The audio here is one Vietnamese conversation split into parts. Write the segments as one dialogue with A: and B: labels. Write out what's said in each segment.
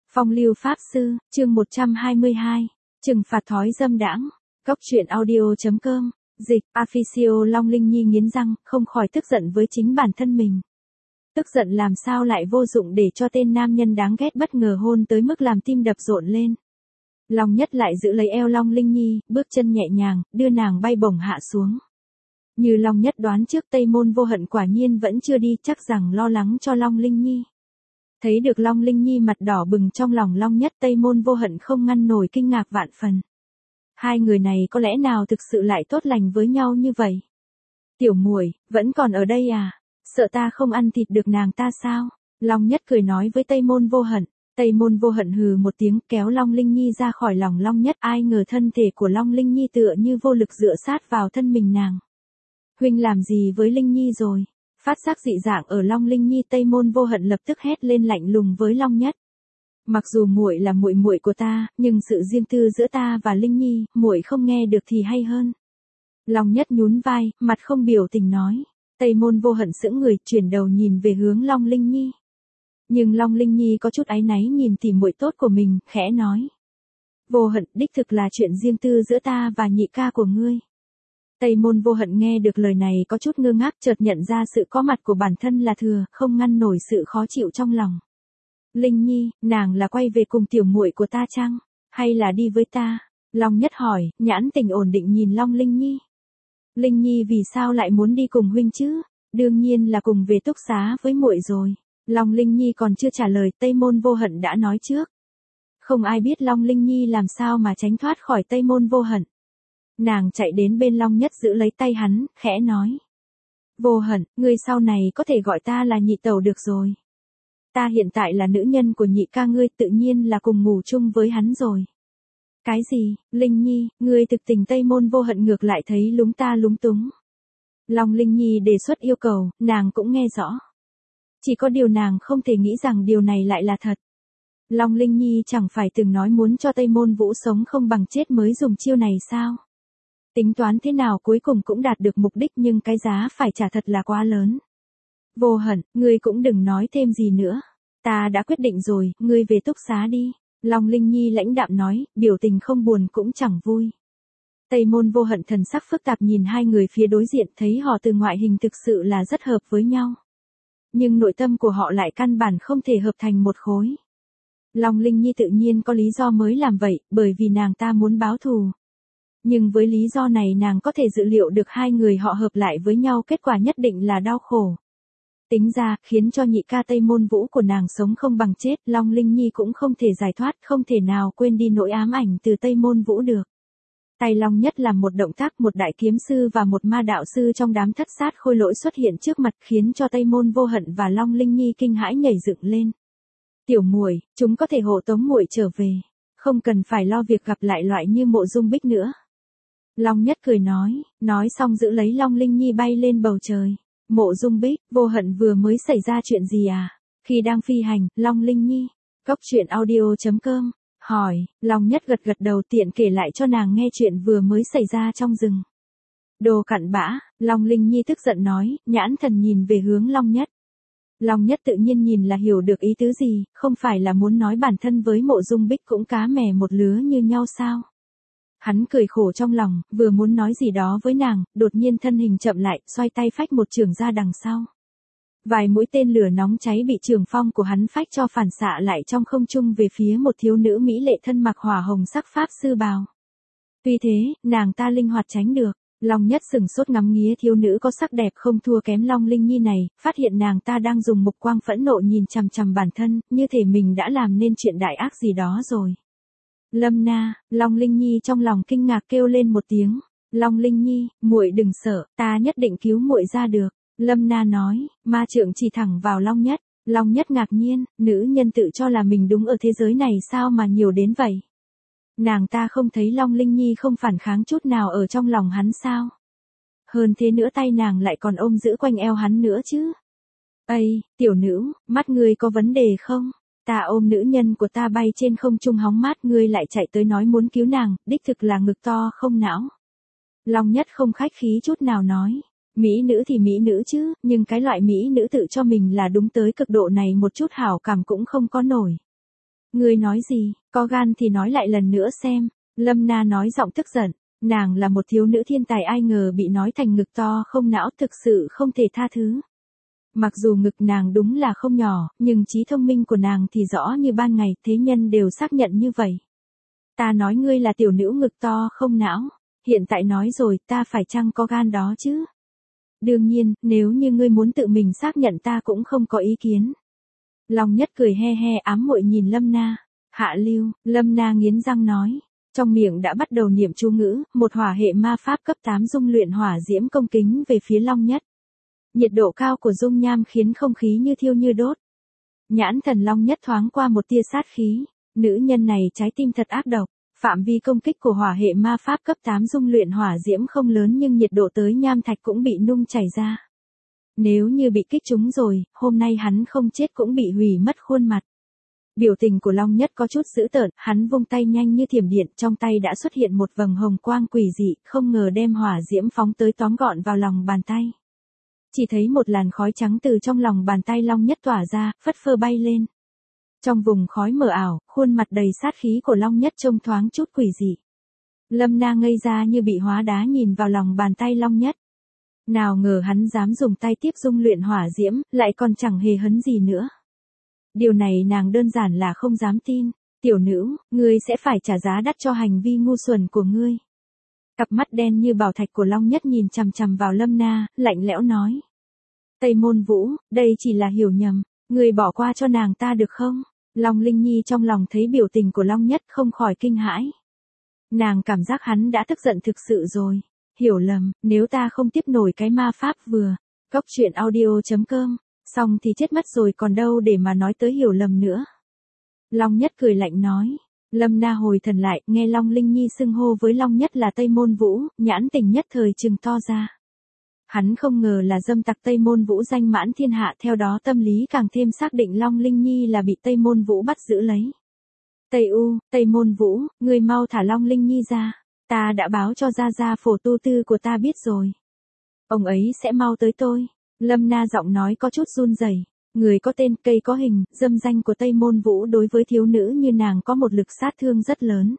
A: Phong lưu pháp sư, chương 122, trừng phạt thói dâm đãng. Cốc truyện audio.com, dịch, official. Long Linh Nhi nghiến răng, không khỏi tức giận với chính bản thân mình. Tức giận làm sao lại vô dụng để cho tên nam nhân đáng ghét bất ngờ hôn tới mức làm tim đập rộn lên. Long Nhất lại giữ lấy eo Long Linh Nhi, bước chân nhẹ nhàng, đưa nàng bay bổng hạ xuống. Như Long Nhất đoán trước, Tây Môn Vô Hận quả nhiên vẫn chưa đi, chắc rằng lo lắng cho Long Linh Nhi. Thấy được Long Linh Nhi mặt đỏ bừng, trong lòng Long Nhất Tây Môn Vô Hận không ngăn nổi kinh ngạc vạn phần. Hai người này có lẽ nào thực sự lại tốt lành với nhau như vậy? Tiểu muội, vẫn còn ở đây à? Sợ ta không ăn thịt được nàng ta sao? Long Nhất cười nói với Tây Môn Vô Hận. Tây Môn Vô Hận hừ một tiếng, kéo Long Linh Nhi ra khỏi lòng Long Nhất. Ai ngờ thân thể của Long Linh Nhi tựa như vô lực dựa sát vào thân mình nàng. Huynh làm gì với Linh Nhi rồi? Phát giác dị dạng ở Long Linh Nhi, Tây Môn Vô Hận lập tức hét lên lạnh lùng với Long Nhất. Mặc dù muội là muội muội của ta, nhưng sự riêng tư giữa ta và Linh Nhi, muội không nghe được thì hay hơn. Long Nhất nhún vai, mặt không biểu tình nói. Tây Môn Vô Hận sững người, chuyển đầu nhìn về hướng Long Linh Nhi. Nhưng Long Linh Nhi có chút áy náy nhìn tỉ muội tốt của mình, khẽ nói. Vô Hận, đích thực là chuyện riêng tư giữa ta và nhị ca của ngươi. Tây Môn Vô Hận nghe được lời này có chút ngơ ngác, chợt nhận ra sự có mặt của bản thân là thừa, không ngăn nổi sự khó chịu trong lòng. Linh Nhi, nàng là quay về cùng tiểu muội của ta chăng? Hay là đi với ta? Long Nhất hỏi, nhãn tình ổn định nhìn Long Linh Nhi. Linh Nhi vì sao lại muốn đi cùng huynh chứ? Đương nhiên là cùng về túc xá với muội rồi. Long Linh Nhi còn chưa trả lời, Tây Môn Vô Hận đã nói trước. Không ai biết Long Linh Nhi làm sao mà tránh thoát khỏi Tây Môn Vô Hận. Nàng chạy đến bên Long Nhất giữ lấy tay hắn, khẽ nói. Vô Hận, ngươi sau này có thể gọi ta là nhị tẩu được rồi. Ta hiện tại là nữ nhân của nhị ca ngươi, tự nhiên là cùng ngủ chung với hắn rồi. Cái gì, Linh Nhi, ngươi thực tình? Tây Môn Vô Hận ngược lại thấy lúng ta lúng túng. Long Linh Nhi đề xuất yêu cầu, nàng cũng nghe rõ. Chỉ có điều nàng không thể nghĩ rằng điều này lại là thật. Long Linh Nhi chẳng phải từng nói muốn cho Tây Môn Vũ sống không bằng chết mới dùng chiêu này sao? Tính toán thế nào cuối cùng cũng đạt được mục đích, nhưng cái giá phải trả thật là quá lớn. Vô Hận, ngươi cũng đừng nói thêm gì nữa. Ta đã quyết định rồi, ngươi về túc xá đi. Long Linh Nhi lãnh đạm nói, biểu tình không buồn cũng chẳng vui. Tây Môn Vô Hận thần sắc phức tạp nhìn hai người phía đối diện, thấy họ từ ngoại hình thực sự là rất hợp với nhau. Nhưng nội tâm của họ lại căn bản không thể hợp thành một khối. Long Linh Nhi tự nhiên có lý do mới làm vậy, bởi vì nàng ta muốn báo thù. Nhưng với lý do này nàng có thể dự liệu được hai người họ hợp lại với nhau kết quả nhất định là đau khổ. Tính ra, khiến cho nhị ca Tây Môn Vũ của nàng sống không bằng chết, Long Linh Nhi cũng không thể giải thoát, không thể nào quên đi nỗi ám ảnh từ Tây Môn Vũ được. Tay Long Nhất làm một động tác, một đại kiếm sư và một ma đạo sư trong đám thất sát khôi lỗi xuất hiện trước mặt, khiến cho Tây Môn Vô Hận và Long Linh Nhi kinh hãi nhảy dựng lên. Tiểu muội, chúng có thể hộ tống muội trở về, không cần phải lo việc gặp lại loại như Mộ Dung Bích nữa. Long Nhất cười nói xong giữ lấy Long Linh Nhi bay lên bầu trời. Mộ Dung Bích, Vô Hận vừa mới xảy ra chuyện gì à? Khi đang phi hành, Long Linh Nhi, Cốc truyện audio.com, hỏi. Long Nhất gật gật đầu, tiện kể lại cho nàng nghe chuyện vừa mới xảy ra trong rừng. Đồ cặn bã, Long Linh Nhi tức giận nói, nhãn thần nhìn về hướng Long Nhất. Long Nhất tự nhiên nhìn là hiểu được ý tứ gì, không phải là muốn nói bản thân với Mộ Dung Bích cũng cá mè một lứa như nhau sao? Hắn cười khổ trong lòng, vừa muốn nói gì đó với nàng, đột nhiên thân hình chậm lại, xoay tay phách một chưởng ra đằng sau. Vài mũi tên lửa nóng cháy bị trường phong của hắn phách cho phản xạ lại trong không trung về phía một thiếu nữ mỹ lệ thân mặc hỏa hồng sắc pháp sư bào. Tuy thế, nàng ta linh hoạt tránh được. Long Nhất sừng sốt ngắm nghía thiếu nữ có sắc đẹp không thua kém Long Linh Nhi này, phát hiện nàng ta đang dùng mục quang phẫn nộ nhìn chằm chằm bản thân, như thể mình đã làm nên chuyện đại ác gì đó rồi. Lâm Na, Long Linh Nhi trong lòng kinh ngạc kêu lên một tiếng. Long Linh Nhi, muội đừng sợ, ta nhất định cứu muội ra được. Lâm Na nói, ma trượng chỉ thẳng vào Long Nhất. Long Nhất ngạc nhiên, nữ nhân tự cho là mình đúng ở thế giới này sao mà nhiều đến vậy. Nàng ta không thấy Long Linh Nhi không phản kháng chút nào ở trong lòng hắn sao? Hơn thế nữa tay nàng lại còn ôm giữ quanh eo hắn nữa chứ. Ây, tiểu nữ, mắt ngươi có vấn đề không? Ta ôm nữ nhân của ta bay trên không trung hóng mát, ngươi lại chạy tới nói muốn cứu nàng, đích thực là ngực to không não. Long Nhất không khách khí chút nào nói, mỹ nữ thì mỹ nữ chứ, nhưng cái loại mỹ nữ tự cho mình là đúng tới cực độ này một chút hảo cảm cũng không có nổi. Ngươi nói gì, có gan thì nói lại lần nữa xem. Lâm Na nói giọng tức giận. Nàng là một thiếu nữ thiên tài, ai ngờ bị nói thành ngực to không não, thực sự không thể tha thứ. Mặc dù ngực nàng đúng là không nhỏ, nhưng trí thông minh của nàng thì rõ như ban ngày, thế nhân đều xác nhận như vậy. Ta nói ngươi là tiểu nữ ngực to không não, hiện tại nói rồi, ta phải chăng có gan đó chứ? Đương nhiên, nếu như ngươi muốn tự mình xác nhận ta cũng không có ý kiến. Long Nhất cười he he ám muội nhìn Lâm Na. Hạ lưu, Lâm Na nghiến răng nói. Trong miệng đã bắt đầu niệm chú ngữ, một hỏa hệ ma pháp cấp 8 dung luyện hỏa diễm công kính về phía Long Nhất. Nhiệt độ cao của dung nham khiến không khí như thiêu như đốt. Nhãn thần Long Nhất thoáng qua một tia sát khí. Nữ nhân này trái tim thật ác độc. Phạm vi công kích của hỏa hệ ma pháp cấp 8 dung luyện hỏa diễm không lớn nhưng nhiệt độ tới nham thạch cũng bị nung chảy ra. Nếu như bị kích trúng rồi, hôm nay hắn không chết cũng bị hủy mất khuôn mặt. Biểu tình của Long Nhất có chút dữ tợn, hắn vung tay nhanh như thiểm điện, trong tay đã xuất hiện một vầng hồng quang quỷ dị, không ngờ đem hỏa diễm phóng tới tóm gọn vào lòng bàn tay. Chỉ thấy một làn khói trắng từ trong lòng bàn tay Long Nhất tỏa ra, phất phơ bay lên. Trong vùng khói mờ ảo, khuôn mặt đầy sát khí của Long Nhất trông thoáng chút quỷ dị. Lâm Na ngây ra như bị hóa đá nhìn vào lòng bàn tay Long Nhất. Nào ngờ hắn dám dùng tay tiếp dung luyện hỏa diễm, lại còn chẳng hề hấn gì nữa. Điều này nàng đơn giản là không dám tin. Tiểu nữ, ngươi sẽ phải trả giá đắt cho hành vi ngu xuẩn của ngươi. Cặp mắt đen như bảo thạch của Long Nhất nhìn chằm chằm vào Lâm Na, lạnh lẽo nói. Tây Môn Vũ, đây chỉ là hiểu nhầm, ngươi bỏ qua cho nàng ta được không? Long Linh Nhi trong lòng thấy biểu tình của Long Nhất không khỏi kinh hãi. Nàng cảm giác hắn đã tức giận thực sự rồi. Hiểu lầm, nếu ta không tiếp nổi cái ma pháp vừa. Cóc truyện audio.com, xong thì chết mất rồi còn đâu để mà nói tới hiểu lầm nữa. Long Nhất cười lạnh nói. Lâm Na hồi thần lại, nghe Long Linh Nhi xưng hô với Long Nhất là Tây Môn Vũ, nhãn tình nhất thời trừng to ra. Hắn không ngờ là dâm tặc Tây Môn Vũ danh mãn thiên hạ, theo đó tâm lý càng thêm xác định Long Linh Nhi là bị Tây Môn Vũ bắt giữ lấy. Tây Môn Vũ, ngươi mau thả Long Linh Nhi ra, ta đã báo cho gia gia Phổ Tu Tư của ta biết rồi. Ông ấy sẽ mau tới tôi. Lâm Na giọng nói có chút run rẩy. Người có tên, cây có hình, dâm danh của Tây Môn Vũ đối với thiếu nữ như nàng có một lực sát thương rất lớn.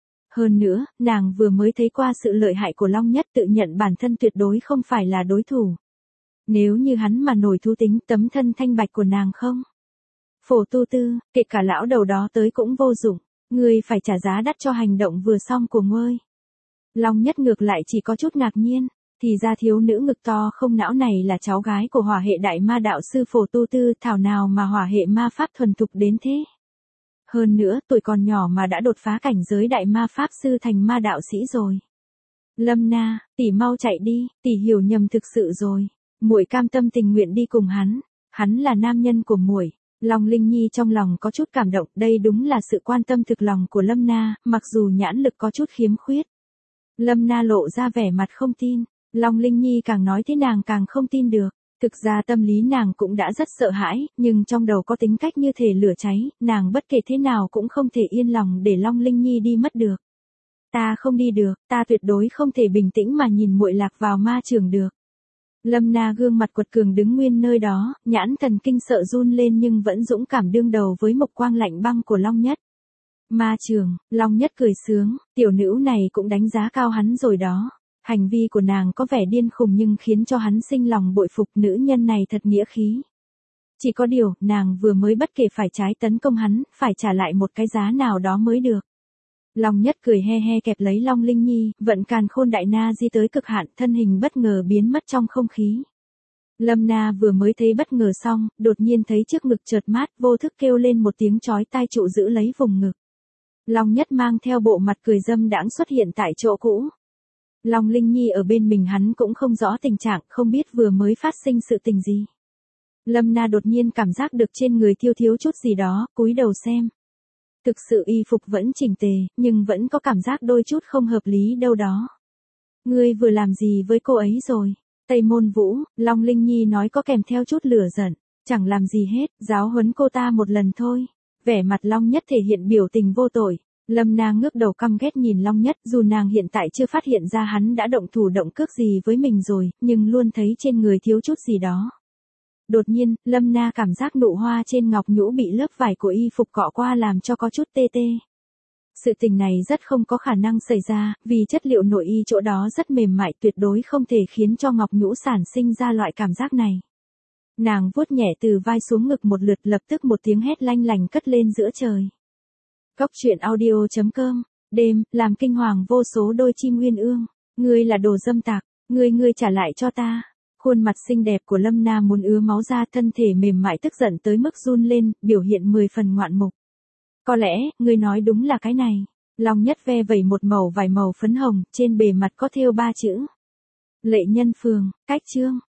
A: Hơn nữa, nàng vừa mới thấy qua sự lợi hại của Long Nhất, tự nhận bản thân tuyệt đối không phải là đối thủ. Nếu như hắn mà nổi thú tính, tấm thân thanh bạch của nàng không? Phổ Tu Tư, kể cả lão đầu đó tới cũng vô dụng, ngươi phải trả giá đắt cho hành động vừa xong của ngươi. Long Nhất ngược lại chỉ có chút ngạc nhiên, thì ra thiếu nữ ngực to không não này là cháu gái của hỏa hệ đại ma đạo sư Phổ Tu Tư, thảo nào mà hỏa hệ ma pháp thuần thục đến thế. Hơn nữa, tuổi còn nhỏ mà đã đột phá cảnh giới đại ma pháp sư thành ma đạo sĩ rồi. Lâm Na, tỷ mau chạy đi, tỷ hiểu nhầm thực sự rồi. Muội cam tâm tình nguyện đi cùng hắn là nam nhân của muội. Long Linh Nhi trong lòng có chút cảm động, đây đúng là sự quan tâm thực lòng của Lâm Na, mặc dù nhãn lực có chút khiếm khuyết. Lâm Na lộ ra vẻ mặt không tin, Long Linh Nhi càng nói thế nàng càng không tin được. Thực ra tâm lý nàng cũng đã rất sợ hãi, nhưng trong đầu có tính cách như thể lửa cháy, nàng bất kể thế nào cũng không thể yên lòng để Long Linh Nhi đi mất được. Ta không đi được, ta tuyệt đối không thể bình tĩnh mà nhìn muội lạc vào ma trường được. Lâm Na gương mặt quật cường đứng nguyên nơi đó, nhãn thần kinh sợ run lên nhưng vẫn dũng cảm đương đầu với mộc quang lạnh băng của Long Nhất. Ma trường, Long Nhất cười sướng, tiểu nữ này cũng đánh giá cao hắn rồi đó. Hành vi của nàng có vẻ điên khùng nhưng khiến cho hắn sinh lòng bội phục, nữ nhân này thật nghĩa khí. Chỉ có điều, nàng vừa mới bất kể phải trái tấn công hắn, phải trả lại một cái giá nào đó mới được. Long Nhất cười he he kẹp lấy Long Linh Nhi, vận càn khôn đại na di tới cực hạn, thân hình bất ngờ biến mất trong không khí. Lâm Na vừa mới thấy bất ngờ xong, đột nhiên thấy trước ngực chợt mát, vô thức kêu lên một tiếng chói tai trụ giữ lấy vùng ngực. Long Nhất mang theo bộ mặt cười dâm đãng xuất hiện tại chỗ cũ. Long Linh Nhi ở bên mình hắn cũng không rõ tình trạng, không biết vừa mới phát sinh sự tình gì. Lâm Na đột nhiên cảm giác được trên người thiếu chút gì đó, cúi đầu xem. Thực sự y phục vẫn chỉnh tề, nhưng vẫn có cảm giác đôi chút không hợp lý đâu đó. Ngươi vừa làm gì với cô ấy rồi? Tây Môn Vũ, Long Linh Nhi nói có kèm theo chút lửa giận. Chẳng làm gì hết, giáo huấn cô ta một lần thôi. Vẻ mặt Long Nhất thể hiện biểu tình vô tội. Lâm Na ngước đầu căm ghét nhìn Long Nhất, dù nàng hiện tại chưa phát hiện ra hắn đã động thủ động cước gì với mình rồi, nhưng luôn thấy trên người thiếu chút gì đó. Đột nhiên, Lâm Na cảm giác nụ hoa trên ngọc nhũ bị lớp vải của y phục cọ qua làm cho có chút tê tê. Sự tình này rất không có khả năng xảy ra, vì chất liệu nội y chỗ đó rất mềm mại, tuyệt đối không thể khiến cho ngọc nhũ sản sinh ra loại cảm giác này. Nàng vuốt nhẹ từ vai xuống ngực một lượt, lập tức một tiếng hét lanh lành cất lên giữa trời. Cốc truyện audio.com, đêm, làm kinh hoàng vô số đôi chim uyên ương. Ngươi là đồ dâm tặc, ngươi trả lại cho ta. Khuôn mặt xinh đẹp của Lâm Na muốn ứa máu ra, thân thể mềm mại tức giận tới mức run lên, biểu hiện 10 phần ngoạn mục. Có lẽ, ngươi nói đúng là cái này. Long Nhất ve vẩy một mẩu vải màu phấn hồng, trên bề mặt có thêu 3 chữ. Lệ Nhân Phường, cách chương.